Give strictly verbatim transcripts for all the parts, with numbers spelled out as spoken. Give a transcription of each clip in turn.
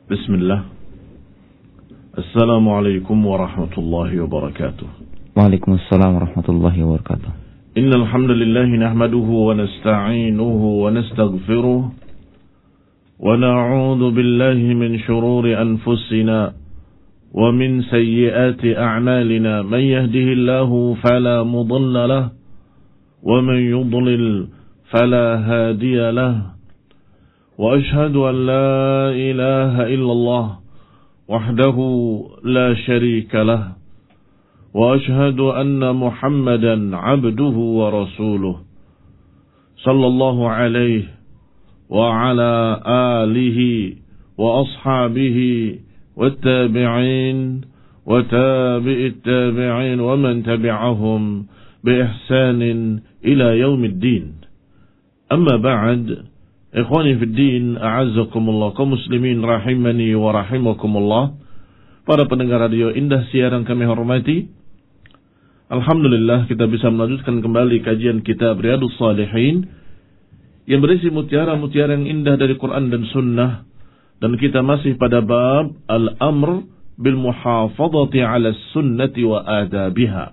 Bismillah. Assalamualaikum warahmatullahi wabarakatuh. Waalaikumsalam warahmatullahi wabarakatuh. Innal hamdalillah nahmaduhu wa nasta'inuhu wa nastaghfiruh wa na'udzu billahi min shururi anfusina wa min sayyiati a'malina. Man yahdihillahu fala mudilla lahu wa man yudlil fala hadiya lahu. وأشهد أن لا إله إلا الله وحده لا شريك له وأشهد أن محمدا عبده ورسوله صلى الله عليه وعلى آله وأصحابه والتابعين وتابع التابعين ومن تبعهم بإحسان إلى يوم الدين. أما بعد, Ikhwani fi din, a'azzakumullah, kaum muslimin rahimani wa rahimakumullah, para pendengar radio Indah Siaran kami hormati. Alhamdulillah kita bisa melanjutkan kembali kajian kitab Riyadhus Shalihin yang berisi mutiara-mutiara yang indah dari Quran dan Sunnah, dan kita masih pada bab al-amr bil muhafadhati 'ala sunnati wa adabiha.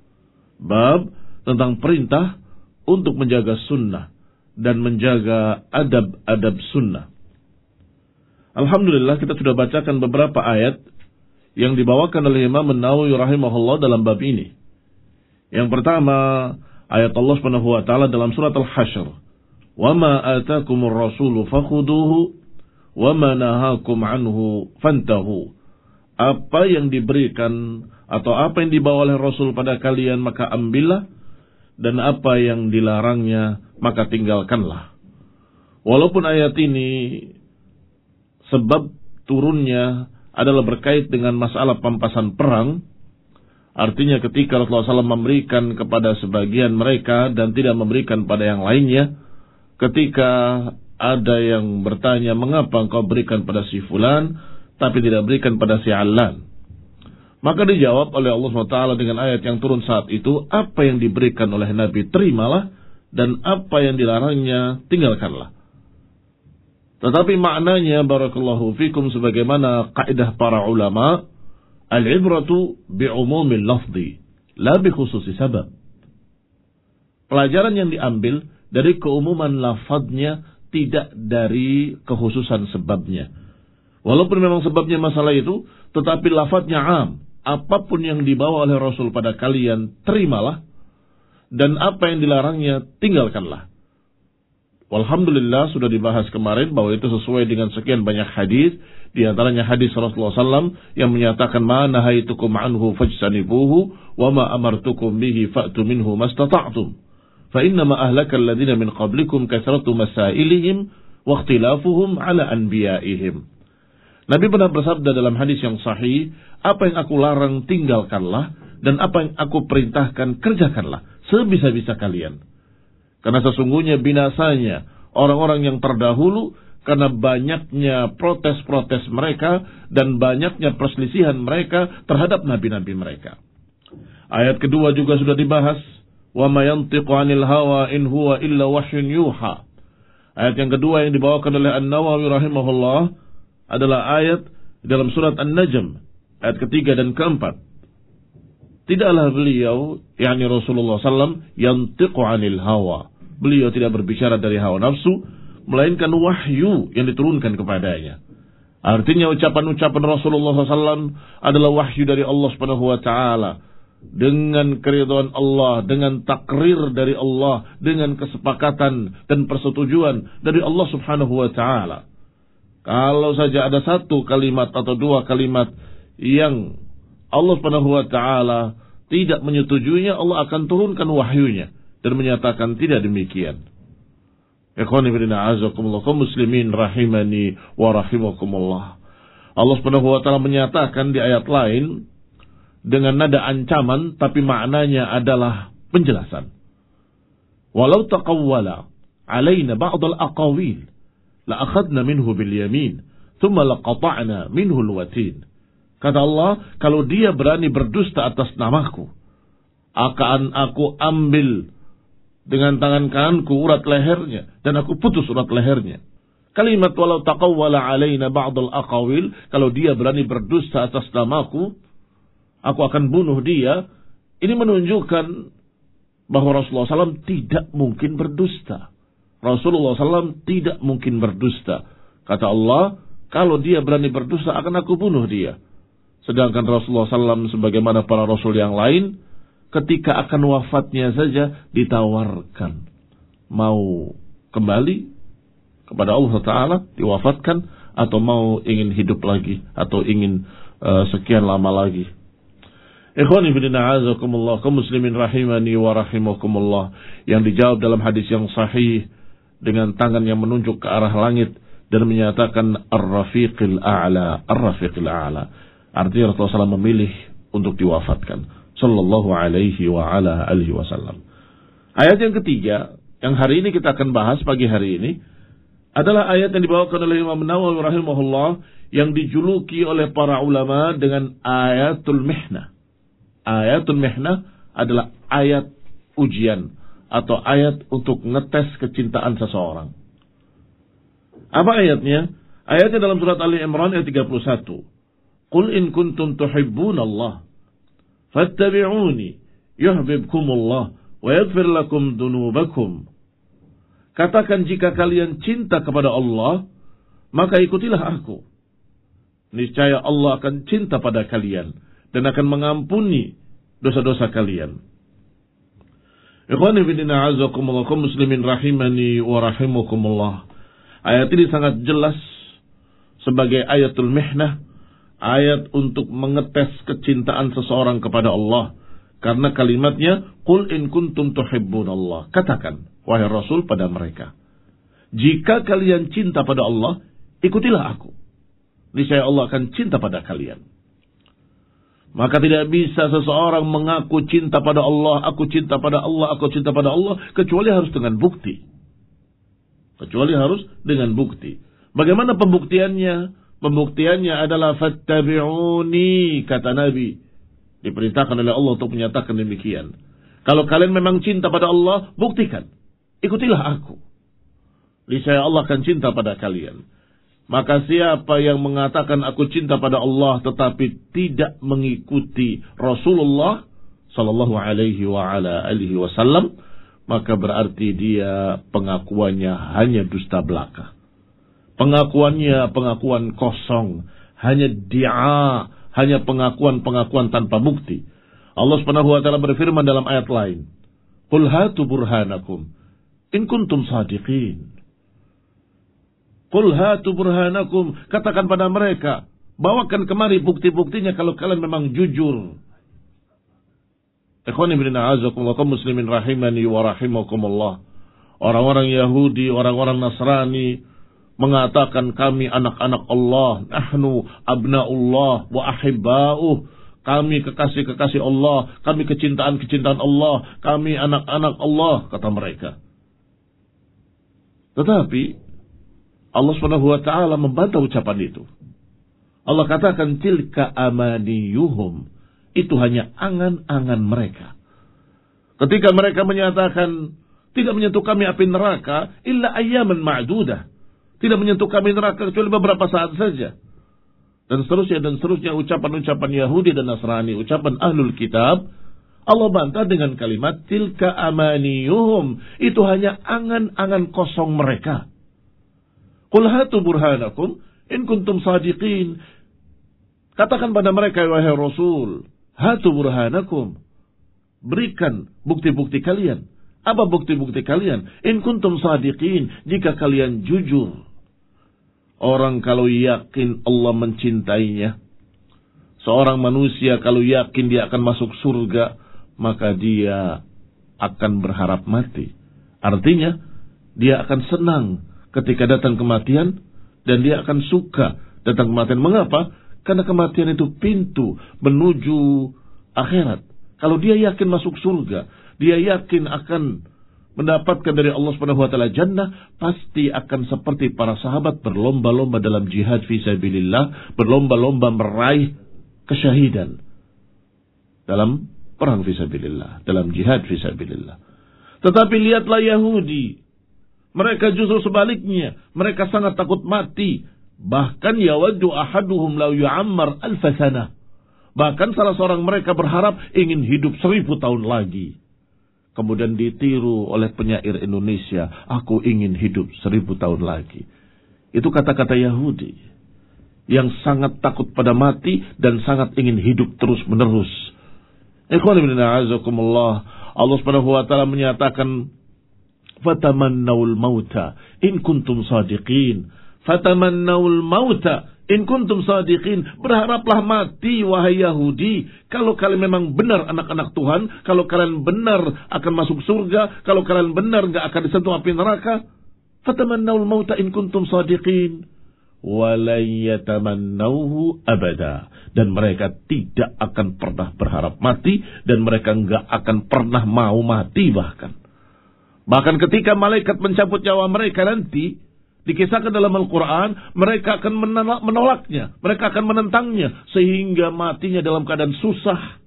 Bab tentang perintah untuk menjaga sunnah dan menjaga adab-adab sunnah. Alhamdulillah kita sudah bacakan beberapa ayat yang dibawakan oleh Imam An-Nawawi rahimahullah dalam bab ini. Yang pertama, ayat Allah Subhanahu wa taala dalam surat Al-Hasyr, "Wa ma atakumur rasulu fakhuduhu wa ma nahakum anhu fantahu." Apa yang diberikan atau apa yang dibawa oleh Rasul pada kalian maka ambillah, dan apa yang dilarangnya maka tinggalkanlah. Walaupun ayat ini sebab turunnya adalah berkait dengan masalah pampasan perang, artinya ketika Rasulullah shallallahu alaihi wasallam memberikan kepada sebagian mereka dan tidak memberikan pada yang lainnya, ketika ada yang bertanya mengapa engkau berikan pada si fulan tapi tidak berikan pada si Allan, maka dijawab oleh Allah subhanahu wa taala dengan ayat yang turun saat itu, apa yang diberikan oleh Nabi terimalah, dan apa yang dilarangnya tinggalkanlah. Tetapi maknanya barakallahu fikum sebagaimana kaidah para ulama, al-ibratu bi'umumil lafzi la bi khususi sabab. Pelajaran yang diambil dari keumuman lafadznya, tidak dari kekhususan sebabnya. Walaupun memang sebabnya masalah itu, tetapi lafadznya am. Apapun yang dibawa oleh Rasul pada kalian terimalah, dan apa yang dilarangnya tinggalkanlah. Walhamdulillah sudah dibahas kemarin bahwa itu sesuai dengan sekian banyak hadis, di antaranya hadis Rasulullah sallallahu alaihi wasallam yang menyatakan, ma nahaitukum anhu fajtanibuhu wa ma amartukum bihi fa'tu minhu mastata'tum fa innama ahlaka alladhina min qablikum kathratu masailihim wa ikhtilafuhum ala anbiya'ihim. Nabi pernah bersabda dalam hadis yang sahih, apa yang aku larang tinggalkanlah, dan apa yang aku perintahkan kerjakanlah sebisa-bisa kalian. Karena sesungguhnya binasanya orang-orang yang terdahulu karena banyaknya protes-protes mereka dan banyaknya perselisihan mereka terhadap nabi-nabi mereka. Ayat kedua juga sudah dibahas, wa ma yantiqu 'anil hawa in huwa illa wahyun yuha. Ayat yang kedua yang dibawakan oleh An-Nawawi rahimahullah adalah ayat dalam surat An-Najm, ayat ketiga dan keempat. Tidaklah beliau, yakni Rasulullah sallallahu alaihi wasallam, yantiqu 'anil hawa. Beliau tidak berbicara dari hawa nafsu, melainkan wahyu yang diturunkan kepadanya. Artinya ucapan-ucapan Rasulullah sallallahu alaihi wasallam adalah wahyu dari Allah Subhanahu wa taala, dengan keridhaan Allah, dengan takrir dari Allah, dengan kesepakatan dan persetujuan dari Allah Subhanahu wa taala. Kalau saja ada satu kalimat atau dua kalimat yang Allah Subhanahu wa taala tidak menyetujuinya, Allah akan turunkan wahyunya dan menyatakan tidak demikian. Ikhwani fillah azakumullah, kaum muslimin rahimani wa rahimakumullah. Allah Subhanahu wa taala menyatakan di ayat lain dengan nada ancaman, tapi maknanya adalah penjelasan. Walau taqawwala alaina ba'd al-aqawil la akhadna minhu bil yamin thumma laqata'na minhu al-watin. Kata Allah, kalau dia berani berdusta atas namaku, akan aku ambil dengan tangan kananku urat lehernya dan aku putus urat lehernya. Kalimat walau taqawwala alaina ba'dul aqawil, kalau dia berani berdusta atas namaku, aku akan bunuh dia. Ini menunjukkan bahwa Rasulullah sallallahu alaihi wasallam tidak mungkin berdusta. Rasulullah sallallahu alaihi wasallam tidak mungkin berdusta. Kata Allah, kalau dia berani berdusta akan aku bunuh dia. Sedangkan Rasulullah sallallahu alaihi wasallam sebagaimana para Rasul yang lain, ketika akan wafatnya saja ditawarkan. Mau kembali kepada Allah Ta'ala, diwafatkan, atau mau ingin hidup lagi, atau ingin uh, sekian lama lagi. Ikhwani fillah a'azakumullah, kaum muslimin rahimani wa rahimakumullah, yang dijawab dalam hadis yang sahih dengan tangan yang menunjuk ke arah langit dan menyatakan ar-rafiqil a'la, ar-rafiqil a'la. Artinya Rasulullah sallallahu alaihi wasallam memilih untuk diwafatkan, sallallahu alaihi wa ala alihi wasallam. Ayat yang ketiga yang hari ini kita akan bahas pagi hari ini adalah ayat yang dibawakan oleh Imam Nawawi rahimahullah, yang dijuluki oleh para ulama dengan ayatul mihnah. Ayatul mihnah adalah ayat ujian atau ayat untuk ngetes kecintaan seseorang. Apa ayatnya? Ayatnya dalam surat Ali Imran ayat tiga puluh satu. Qul in kuntum tuhibbunallah fattabi'uni yuhibbukumullah wa yaghfir lakum dunubakum. Katakan, jika kalian cinta kepada Allah, maka ikutilah aku. Niscaya Allah akan cinta pada kalian dan akan mengampuni dosa-dosa kalian. Ikhwani fillah a'azakumullah, kaum muslimin rahimani wa rahimakumullah. Ayat ini sangat jelas sebagai ayatul mihnah, ayat untuk mengetes kecintaan seseorang kepada Allah. Karena kalimatnya, Qul in kuntum tuhibbunallah. Katakan, wahai Rasul, pada mereka, jika kalian cinta pada Allah, ikutilah aku. Niscaya Allah akan cinta pada kalian. Maka tidak bisa seseorang mengaku cinta pada Allah, aku cinta pada Allah, aku cinta pada Allah, kecuali harus dengan bukti. Kecuali harus dengan bukti. Bagaimana pembuktiannya? Pembuktiannya adalah fattabi'uni, kata Nabi. Diperintahkan oleh Allah untuk menyatakan demikian. Kalau kalian memang cinta pada Allah, buktikan. Ikutilah aku. Niscaya Allah akan cinta pada kalian. Maka siapa yang mengatakan aku cinta pada Allah tetapi tidak mengikuti Rasulullah sallallahu alaihi wa ala alihi wasallam, maka berarti dia pengakuannya hanya dusta belaka. Pengakuannya pengakuan kosong, hanya dia, hanya pengakuan-pengakuan tanpa bukti. Allah Subhanahu wa taala berfirman dalam ayat lain, "Qul hatu burhanakum in kuntum shadiqin." Qul hatu burhanakum, katakan pada mereka, bawakan kemari bukti-buktinya kalau kalian memang jujur. Ikhwani fillah a'azakumullah, kaum muslimin rahimani wa rahimakumullah. Orang-orang Yahudi, orang-orang Nasrani mengatakan kami anak-anak Allah, nahnu abnaullah wa ahibba'uh, kami kekasih-kekasih Allah, kami kecintaan-kecintaan Allah, kami anak-anak Allah, kata mereka. Tetapi Allah Subhanahu wa taala membantah ucapan itu. Allah katakan tilka amaniyuhum, itu hanya angan-angan mereka. Ketika mereka menyatakan tidak menyentuh kami api neraka illa ayyaman ma'dudah, tidak menyentuh kami neraka kecuali beberapa saat saja, dan seterusnya dan seterusnya, ucapan-ucapan Yahudi dan Nasrani, ucapan ahlul kitab, Allah bantah dengan kalimat tilka amaniyuhum, itu hanya angan-angan kosong mereka. Qul hatu burhanakum in kuntum sadiqin, katakan pada mereka, wahai Rasul, hatu burhanakum, berikan bukti-bukti kalian. Apa bukti-bukti kalian? In kuntum sadiqin, jika kalian jujur. Orang kalau yakin Allah mencintainya, seorang manusia kalau yakin dia akan masuk surga, maka dia akan berharap mati. Artinya, dia akan senang ketika datang kematian, dan dia akan suka datang kematian. Mengapa? Karena kematian itu pintu menuju akhirat. Kalau dia yakin masuk surga, dia yakin akan mendapatkan dari Allah Subhanahu wa taala jannah, pasti akan seperti para sahabat berlomba-lomba dalam jihad fisabilillah, berlomba-lomba meraih kesyahidan dalam perang fisabilillah, dalam jihad fisabilillah. Tetapi lihatlah Yahudi, Mereka justru sebaliknya. Mereka sangat takut mati. Bahkan yawaddu ahaduhum law yu'ammar alfa sanah. Bahkan salah seorang mereka berharap ingin hidup seribu tahun lagi. Kemudian ditiru oleh penyair Indonesia. Aku ingin hidup seribu tahun lagi. Itu kata-kata Yahudi. Yang sangat takut pada mati dan sangat ingin hidup terus menerus. Ikhwan ibn a'azakumullah. Allah subhanahu wa ta'ala menyatakan, fatamannawul mauta in kuntum sadiqin. Fatamannawul mauta in kuntum sadiqin. Berharaplah mati wahai Yahudi. Kalau kalian memang benar anak-anak Tuhan. Kalau kalian benar akan masuk surga. Kalau kalian benar gak akan disentuh api neraka. Fatamannawul mauta in kuntum sadiqin. Walan yatamannawhu abada. Dan mereka tidak akan pernah berharap mati. Dan mereka gak akan pernah mau mati bahkan. Bahkan ketika malaikat mencabut nyawa mereka nanti, dikisahkan dalam Al-Quran, mereka akan menolak, menolaknya. Mereka akan menentangnya. Sehingga matinya dalam keadaan susah.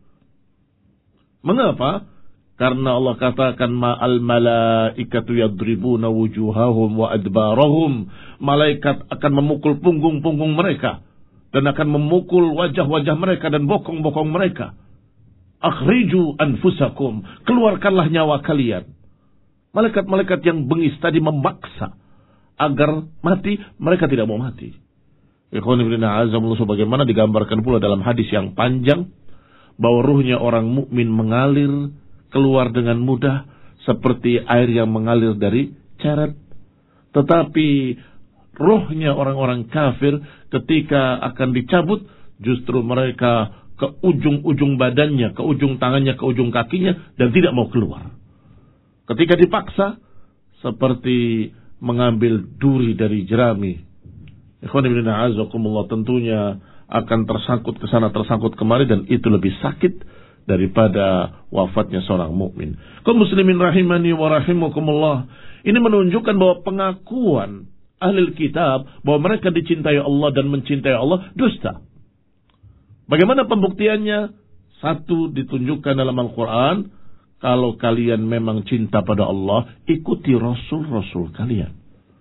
Mengapa? Karena Allah katakan, ma'al malaikatu yadribuna wujuhahum wa adbarahum. Malaikat akan memukul punggung-punggung mereka. Dan akan memukul wajah-wajah mereka dan bokong-bokong mereka. Akhriju anfusakum. Keluarkanlah nyawa kalian. Malaikat-malaikat yang bengis tadi memaksa agar mati, mereka tidak mau mati. Ikhwan ibn a'azamullah, sebagaimana digambarkan pula dalam hadis yang panjang, bahwa ruhnya orang mukmin mengalir keluar dengan mudah seperti air yang mengalir dari ceret. Tetapi ruhnya orang-orang kafir ketika akan dicabut, justru mereka ke ujung-ujung badannya, ke ujung tangannya, ke ujung kakinya, dan tidak mau keluar. Ketika dipaksa, seperti mengambil duri dari jerami. Ikhwan ibn a'azakumullah, tentunya akan tersangkut ke sana, tersangkut kemari, dan itu lebih sakit daripada wafatnya seorang mukmin. Kaum muslimin rahimani wa rahimakumullah. Ini menunjukkan bahwa pengakuan ahli kitab bahwa mereka dicintai Allah dan mencintai Allah dusta. Bagaimana pembuktiannya? Satu, ditunjukkan dalam Al-Quran. Kalau kalian memang cinta pada Allah, ikuti Rasul-Rasul kalian.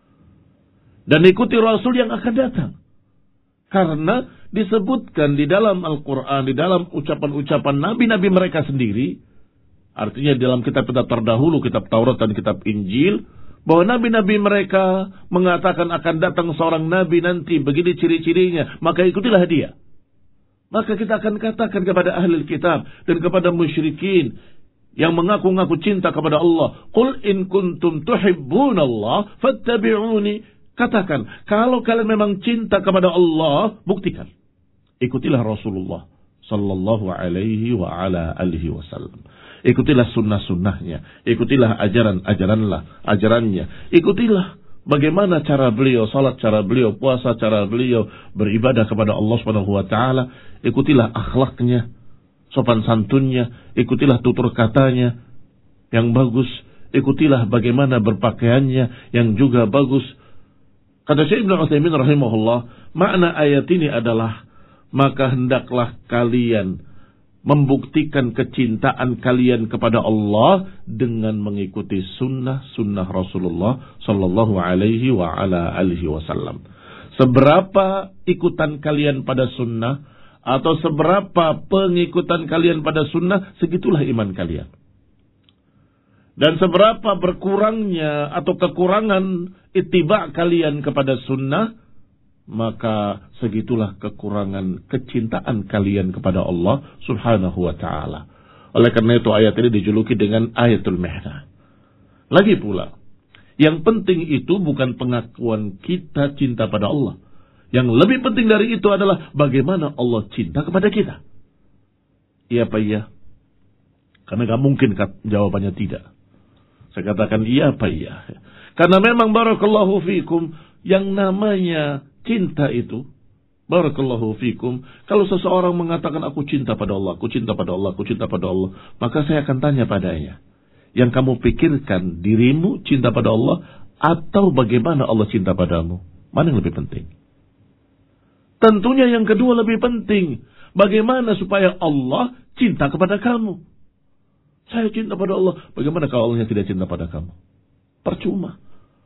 Dan ikuti Rasul yang akan datang. Karena disebutkan di dalam Al-Quran, di dalam ucapan-ucapan nabi-nabi mereka sendiri, artinya dalam kitab-kitab terdahulu, kitab Taurat dan kitab Injil, bahwa nabi-nabi mereka mengatakan akan datang seorang nabi nanti, begini ciri-cirinya, maka ikutilah dia. Maka kita akan katakan kepada ahli kitab dan kepada musyrikin yang mengaku-ngaku cinta kepada Allah, qul in kuntum tuhibbunallah fattabi'uni. Katakan, kalau kalian memang cinta kepada Allah, buktikan. Ikutilah Rasulullah sallallahu alaihi wa ala alihi wasallam. Ikutilah sunnah-sunnahnya, ikutilah ajaran-ajaranlah, ajarannya. Ikutilah bagaimana cara beliau salat, cara beliau puasa, cara beliau beribadah kepada Allah Subhanahu wa taala. Ikutilah akhlaknya, sopan santunnya, ikutilah tutur katanya yang bagus, ikutilah bagaimana berpakaiannya yang juga bagus. Kata Syekh Ibnu Utsaimin rahimahullah, makna ayat ini adalah, maka hendaklah kalian membuktikan kecintaan kalian kepada Allah dengan mengikuti sunnah-sunnah Rasulullah sallallahu alaihi wa ala alihi wasallam. Seberapa ikutan kalian pada sunnah, atau seberapa pengikutan kalian pada sunnah, segitulah iman kalian. Dan seberapa berkurangnya atau kekurangan ittiba kalian kepada sunnah, maka segitulah kekurangan kecintaan kalian kepada Allah subhanahu wa ta'ala. Oleh karena itu ayat ini dijuluki dengan ayatul mihna. Lagi pula, yang penting itu bukan pengakuan kita cinta pada Allah. Yang lebih penting dari itu adalah bagaimana Allah cinta kepada kita. Iya apa iya? Karena gak mungkin jawabannya tidak. Saya katakan iya apa iya. Karena memang barakallahu fikum, yang namanya cinta itu, barakallahu fikum, kalau seseorang mengatakan aku cinta pada Allah, aku cinta pada Allah, aku cinta pada Allah, maka saya akan tanya padanya, yang kamu pikirkan dirimu cinta pada Allah atau bagaimana Allah cinta padamu? Mana yang lebih penting? Tentunya yang kedua lebih penting. Bagaimana supaya Allah cinta kepada kamu? Saya cinta pada Allah. Bagaimana kalau Allahnya tidak cinta pada kamu? Percuma.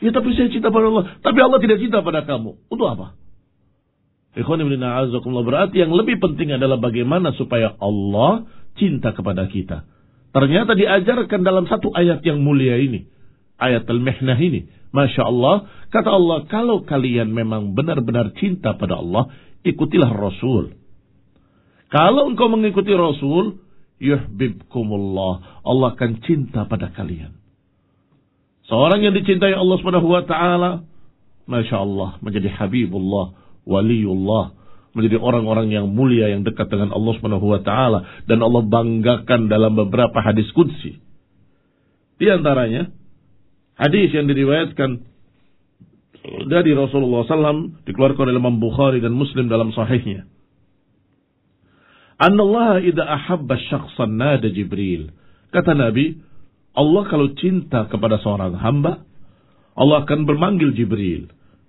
Ya tapi saya cinta pada Allah. Tapi Allah tidak cinta pada kamu. Untuk apa? Ikhwan ibn a'azakumullah, berarti yang lebih penting adalah bagaimana supaya Allah cinta kepada kita. Ternyata diajarkan dalam satu ayat yang mulia ini. Ayat Al-Mihnah ini. Masya Allah. Kata Allah, kalau kalian memang benar-benar cinta pada Allah, ikutilah Rasul. Kalau engkau mengikuti Rasul, yuhibbukumullah. Allah akan cinta pada kalian. Seorang yang dicintai Allah Subhanahu wa taala, Masya Allah, menjadi Habibullah, Waliullah, menjadi orang-orang yang mulia yang dekat dengan Allah Subhanahu wa taala, dan Allah banggakan dalam beberapa hadis qudsi. Di antaranya hadis yang diriwayatkan dari Rasulullah sallallahu alaihi wasallam, dikeluarkan oleh Imam Bukhari dan Muslim dalam sahihnya. Annallaha idza ahabba syakhsan nada Jibril. Kata Nabi, Allah kalau cinta kepada seorang hamba, Allah akan bermanggil Jibril.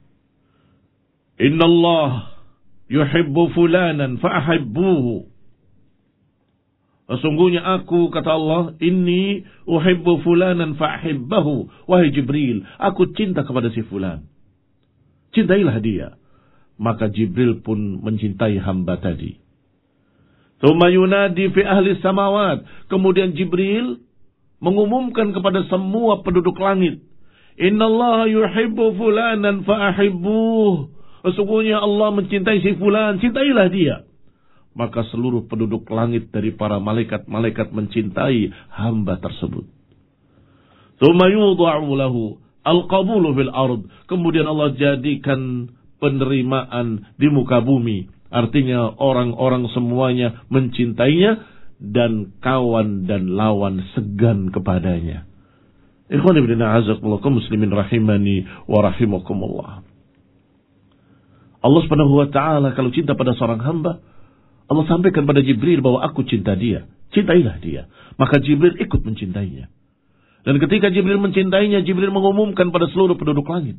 Innallah yuhibbu fulanan fa'ahibbuhu. Sesungguhnya aku, kata Allah, inni uhibbu fulanan fa'ahibbahu. Wahai Jibril, aku cinta kepada si fulan. Cintailah dia. Maka Jibril pun mencintai hamba tadi. Tsumma yunadi fi ahli samawat. Kemudian Jibril mengumumkan kepada semua penduduk langit. Innallaha yuhibbu fulanan fa'ahibbuh. Sesungguhnya Allah mencintai si fulan, cintailah dia. Maka seluruh penduduk langit dari para malaikat-malaikat mencintai hamba tersebut. Tsumma yudha'u lahu al-qabulu fil ard. Kemudian Allah jadikan penerimaan di muka bumi. Artinya orang-orang semuanya mencintainya dan kawan dan lawan segan kepadanya. Ikhwan ibn a'azakumullah kaum muslimin rahimani wa rahimakumullah. Allah Subhanahu wa taala kalau cinta pada seorang hamba, Allah sampaikan pada Jibril bahwa aku cinta dia. Cintailah dia. Maka Jibril ikut mencintainya. Dan ketika Jibril mencintainya, Jibril mengumumkan pada seluruh penduduk langit.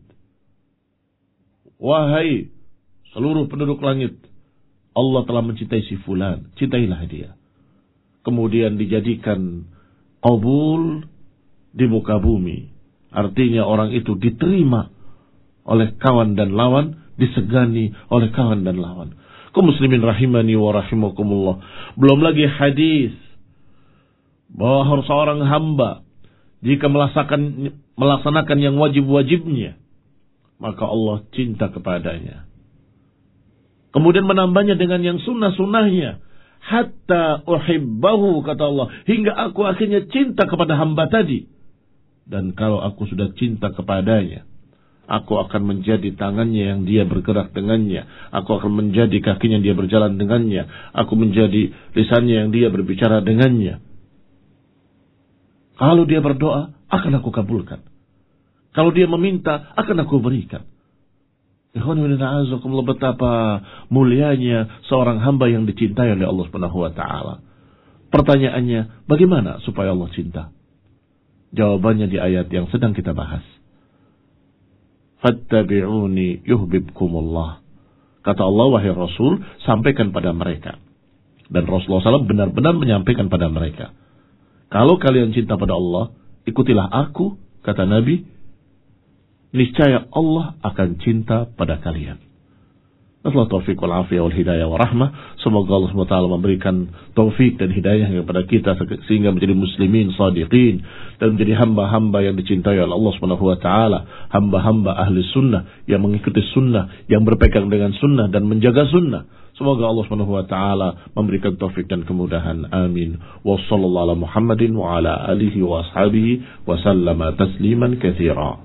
Wahai seluruh penduduk langit, Allah telah mencintai si fulan. Cintailah dia. Kemudian dijadikan qabul di muka bumi. Artinya orang itu diterima oleh kawan dan lawan, disegani oleh kawan dan lawan. Kaum muslimin rahimani wa rahimakumullah. Belum lagi hadis bahwa harus seorang hamba jika melaksanakan melaksanakan yang wajib-wajibnya, maka Allah cinta kepadanya. Kemudian menambahnya dengan yang sunnah-sunnahnya. Hatta uhibbahu, kata Allah, hingga aku akhirnya cinta kepada hamba tadi. Dan kalau aku sudah cinta kepadanya, aku akan menjadi tangannya yang dia bergerak dengannya. Aku akan menjadi kakinya yang dia berjalan dengannya. Aku menjadi lisannya yang dia berbicara dengannya. Kalau dia berdoa, akan aku kabulkan. Kalau dia meminta, akan aku berikan. Ikhwanullah, betapa mulianya seorang hamba yang dicintai oleh Allah Subhanahu wa taala. Pertanyaannya, bagaimana supaya Allah cinta? Jawabannya di ayat yang sedang kita bahas. Fattabi'uni yuhibbukumullah. Kata Allah, wahai Rasul, sampaikan pada mereka. Dan Rasulullah shallallahu alaihi wasallam benar-benar menyampaikan pada mereka. Kalau kalian cinta pada Allah, ikutilah aku, kata Nabi. Niscaya Allah akan cinta pada kalian. Nasallahu taufiq wal afiyah wal hidayah wa rahmah. Semoga Allah subhanahu wa taala memberikan taufik dan hidayah kepada kita sehingga menjadi muslimin shadiqin dan menjadi hamba-hamba yang dicintai oleh Allah subhanahu wa taala, hamba-hamba ahli sunnah yang mengikuti sunnah, yang berpegang dengan sunnah dan menjaga sunnah. Semoga Allah subhanahu wa taala memberikan taufik dan kemudahan. Amin. Wa sallallahu ala Muhammadin wa ala alihi wa ashabihi wa sallama tasliman katsira.